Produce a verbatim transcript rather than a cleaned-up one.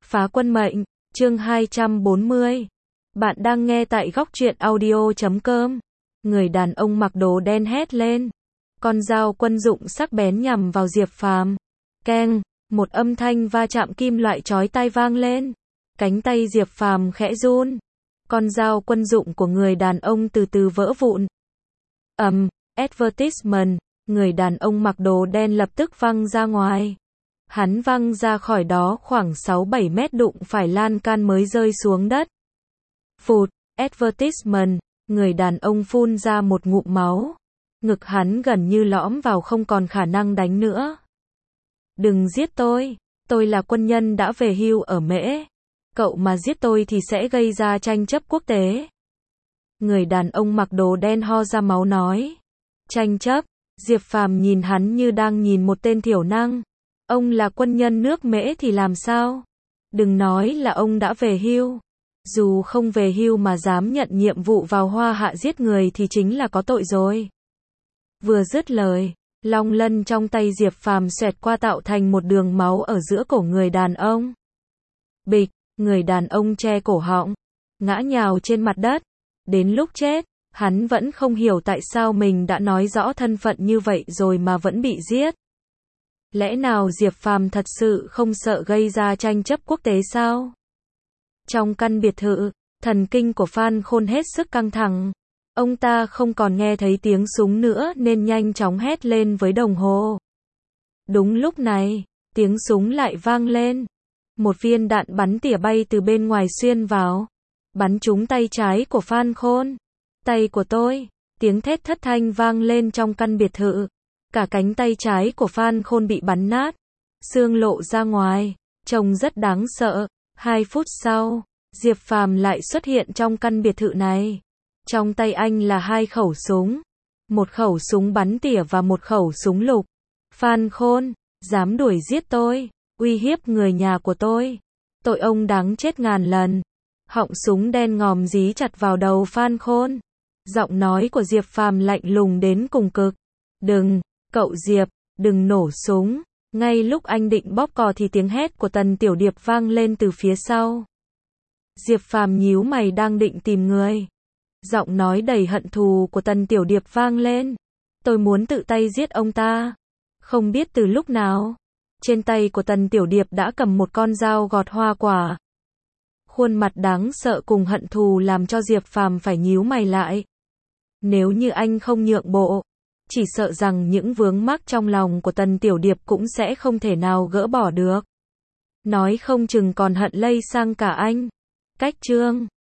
Phá quân mệnh, chương hai trăm bốn mươi. Bạn đang nghe tại góc truyện audio chấm com. Người đàn ông mặc đồ đen hét lên. Con dao quân dụng sắc bén nhằm vào Diệp Phàm. Keng, một âm thanh va chạm kim loại chói tai vang lên. Cánh tay Diệp Phàm khẽ run. Con dao quân dụng của người đàn ông từ từ vỡ vụn. Ầm, um, advertisement, người đàn ông mặc đồ đen lập tức văng ra ngoài. Hắn văng ra khỏi đó khoảng sáu bảy mét đụng phải lan can mới rơi xuống đất. Phụt, advertisement, người đàn ông phun ra một ngụm máu. Ngực hắn gần như lõm vào không còn khả năng đánh nữa. Đừng giết tôi, tôi là quân nhân đã về hưu ở Mễ. Cậu mà giết tôi thì sẽ gây ra tranh chấp quốc tế. Người đàn ông mặc đồ đen ho ra máu nói. Tranh chấp, Diệp Phàm nhìn hắn như đang nhìn một tên thiểu năng. Ông là quân nhân nước Mễ thì làm sao? Đừng nói là ông đã về hưu. Dù không về hưu mà dám nhận nhiệm vụ vào Hoa Hạ giết người thì chính là có tội rồi. Vừa dứt lời, long lân trong tay Diệp Phàm xoẹt qua tạo thành một đường máu ở giữa cổ người đàn ông. Bịch, người đàn ông che cổ họng, ngã nhào trên mặt đất. Đến lúc chết, hắn vẫn không hiểu tại sao mình đã nói rõ thân phận như vậy rồi mà vẫn bị giết. Lẽ nào Diệp Phàm thật sự không sợ gây ra tranh chấp quốc tế sao? Trong căn biệt thự, thần kinh của Phan Khôn hết sức căng thẳng. Ông ta không còn nghe thấy tiếng súng nữa nên nhanh chóng hét lên với đồng hồ. Đúng lúc này, tiếng súng lại vang lên. Một viên đạn bắn tỉa bay từ bên ngoài xuyên vào, bắn trúng tay trái của Phan Khôn. Tay của tôi, tiếng thét thất thanh vang lên trong căn biệt thự. Cả cánh tay trái của Phan Khôn bị bắn nát, xương lộ ra ngoài, trông rất đáng sợ. Hai phút sau, Diệp Phàm lại xuất hiện trong căn biệt thự này. Trong tay anh là hai khẩu súng, một khẩu súng bắn tỉa và một khẩu súng lục. Phan Khôn, dám đuổi giết tôi, uy hiếp người nhà của tôi, tội ông đáng chết ngàn lần. Họng súng đen ngòm dí chặt vào đầu Phan Khôn. Giọng nói của Diệp Phàm lạnh lùng đến cùng cực. Đừng, cậu Diệp, đừng nổ súng. Ngay lúc anh định bóp cò thì tiếng hét của Tần Tiểu Điệp vang lên từ phía sau. Diệp Phàm nhíu mày đang định tìm người. Giọng nói đầy hận thù của Tần Tiểu Điệp vang lên. Tôi muốn tự tay giết ông ta. Không biết từ lúc nào, trên tay của Tần Tiểu Điệp đã cầm một con dao gọt hoa quả. Khuôn mặt đáng sợ cùng hận thù làm cho Diệp Phàm phải nhíu mày lại. Nếu như anh không nhượng bộ, chỉ sợ rằng những vướng mắc trong lòng của Tần Tiểu Điệp cũng sẽ không thể nào gỡ bỏ được. Nói không chừng còn hận lây sang cả anh. Cách chương